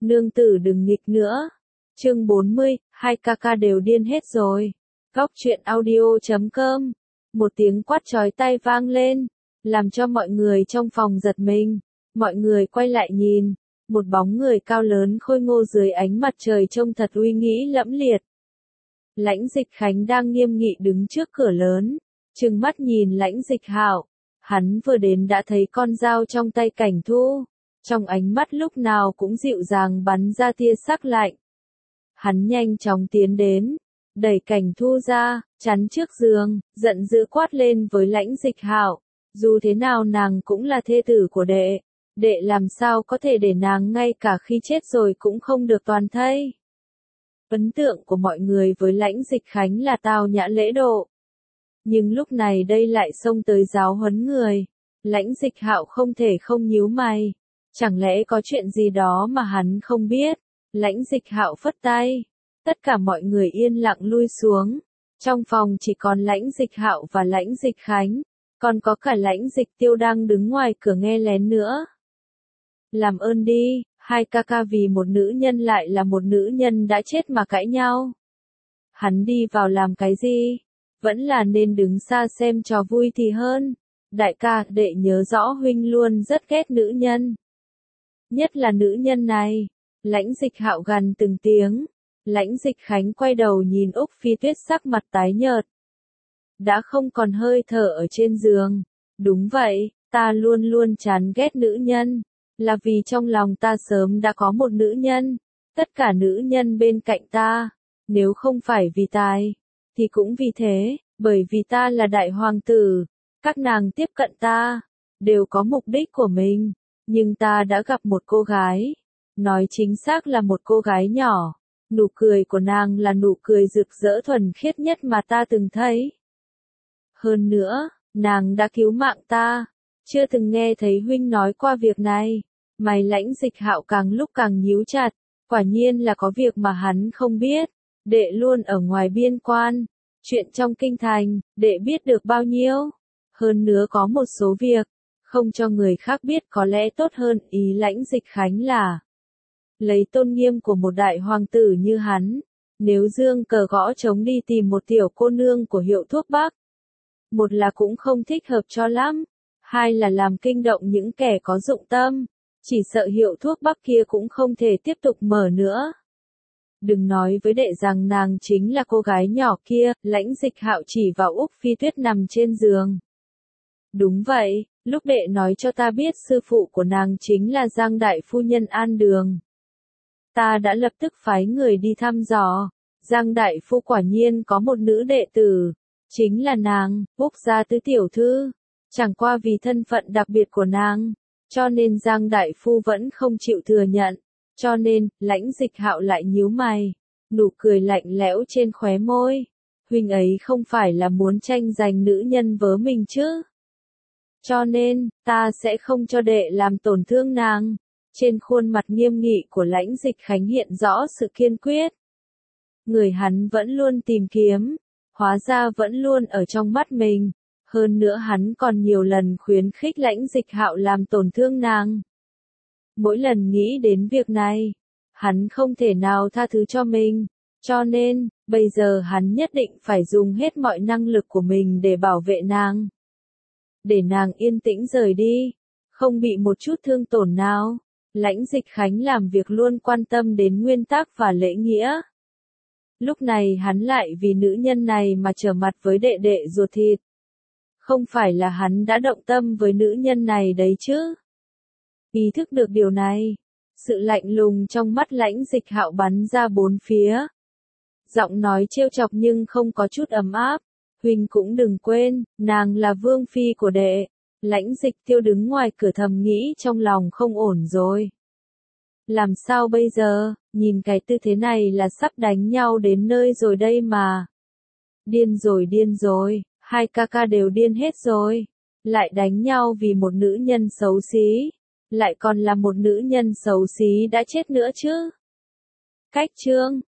Nương tử đừng nghịch nữa. Chương 40, hai ca ca đều điên hết rồi. Góc truyện audio.com. Một tiếng quát chói tai vang lên, làm cho mọi người trong phòng giật mình. Mọi người quay lại nhìn, một bóng người cao lớn khôi ngô dưới ánh mặt trời trông thật uy nghĩ lẫm liệt. Lãnh Dịch Khánh đang nghiêm nghị đứng trước cửa lớn, trừng mắt nhìn Lãnh Dịch Hạo. Hắn vừa đến đã thấy con dao trong tay Cảnh Thu, trong ánh mắt lúc nào cũng dịu dàng bắn ra tia sắc lạnh. Hắn nhanh chóng tiến đến, đẩy Cảnh Thu ra, chắn trước giường, giận dữ quát lên với Lãnh Dịch Hạo, dù thế nào nàng cũng là thê tử của đệ, đệ làm sao có thể để nàng ngay cả khi chết rồi cũng không được toàn thây. Ấn tượng của mọi người với Lãnh Dịch Khánh là tao nhã lễ độ. Nhưng lúc này đây lại xông tới giáo huấn người. Lãnh Dịch Hạo không thể không nhíu mày. Chẳng lẽ có chuyện gì đó mà hắn không biết? Lãnh Dịch Hạo phất tay. Tất cả mọi người yên lặng lui xuống. Trong phòng chỉ còn Lãnh Dịch Hạo và Lãnh Dịch Khánh. Còn có cả Lãnh Dịch Tiêu đang đứng ngoài cửa nghe lén nữa. Làm ơn đi, hai ca ca vì một nữ nhân lại là một nữ nhân đã chết mà cãi nhau. Hắn đi vào làm cái gì? Vẫn là nên đứng xa xem trò vui thì hơn. Đại ca, đệ nhớ rõ huynh luôn rất ghét nữ nhân. Nhất là nữ nhân này. Lãnh Dịch Hạo gằn từng tiếng. Lãnh Dịch Khánh quay đầu nhìn Úc Phi Tuyết sắc mặt tái nhợt. Đã không còn hơi thở ở trên giường. Đúng vậy, ta luôn luôn chán ghét nữ nhân. Là vì trong lòng ta sớm đã có một nữ nhân. Tất cả nữ nhân bên cạnh ta. Nếu không phải vì tài, thì cũng vì thế, bởi vì ta là đại hoàng tử. Các nàng tiếp cận ta, đều có mục đích của mình. Nhưng ta đã gặp một cô gái. Nói chính xác là một cô gái nhỏ. Nụ cười của nàng là nụ cười rực rỡ thuần khiết nhất mà ta từng thấy. Hơn nữa, nàng đã cứu mạng ta. Chưa từng nghe thấy huynh nói qua việc này. Mày Lãnh Dịch Hạo càng lúc càng nhíu chặt. Quả nhiên là có việc mà hắn không biết. Đệ luôn ở ngoài biên quan. Chuyện trong kinh thành, đệ biết được bao nhiêu. Hơn nữa có một số việc, không cho người khác biết có lẽ tốt hơn. Ý Lãnh Dịch Khánh là lấy tôn nghiêm của một đại hoàng tử như hắn. Nếu dương cờ gõ trống đi tìm một tiểu cô nương của hiệu thuốc Bắc. Một là cũng không thích hợp cho lắm. Hai là làm kinh động những kẻ có dụng tâm. Chỉ sợ hiệu thuốc Bắc kia cũng không thể tiếp tục mở nữa. Đừng nói với đệ rằng nàng chính là cô gái nhỏ kia. Lãnh Dịch Hạo chỉ vào Úc Phi Tuyết nằm trên giường. Đúng vậy, lúc đệ nói cho ta biết sư phụ của nàng chính là Giang đại phu nhân An Đường. Ta đã lập tức phái người đi thăm dò. Giang đại phu quả nhiên có một nữ đệ tử. Chính là nàng, Úc gia tứ tiểu thư. Chẳng qua vì thân phận đặc biệt của nàng, cho nên Giang đại phu vẫn không chịu thừa nhận. Cho nên, Lãnh Dịch Hạo lại nhíu mày. Nụ cười lạnh lẽo trên khóe môi. Huynh ấy không phải là muốn tranh giành nữ nhân vớ mình chứ. Cho nên, ta sẽ không cho đệ làm tổn thương nàng. Trên khuôn mặt nghiêm nghị của Lãnh Dịch Khánh hiện rõ sự kiên quyết. Người hắn vẫn luôn tìm kiếm. Hóa ra vẫn luôn ở trong mắt mình. Hơn nữa hắn còn nhiều lần khuyến khích Lãnh Dịch Hạo làm tổn thương nàng. Mỗi lần nghĩ đến việc này, hắn không thể nào tha thứ cho mình. Cho nên, bây giờ hắn nhất định phải dùng hết mọi năng lực của mình để bảo vệ nàng. Để nàng yên tĩnh rời đi, không bị một chút thương tổn nào. Lãnh Dịch Khánh làm việc luôn quan tâm đến nguyên tắc và lễ nghĩa. Lúc này hắn lại vì nữ nhân này mà trở mặt với đệ đệ ruột thịt. Không phải là hắn đã động tâm với nữ nhân này đấy chứ. Ý thức được điều này, sự lạnh lùng trong mắt Lãnh Dịch Hạo bắn ra bốn phía. Giọng nói trêu chọc nhưng không có chút ấm áp. Huynh cũng đừng quên, nàng là vương phi của đệ. Lãnh Dịch Tiêu đứng ngoài cửa thầm nghĩ trong lòng không ổn rồi. Làm sao bây giờ, nhìn cái tư thế này là sắp đánh nhau đến nơi rồi đây mà. Điên rồi, hai ca ca đều điên hết rồi. Lại đánh nhau vì một nữ nhân xấu xí. Lại còn là một nữ nhân xấu xí đã chết nữa chứ. Cách chương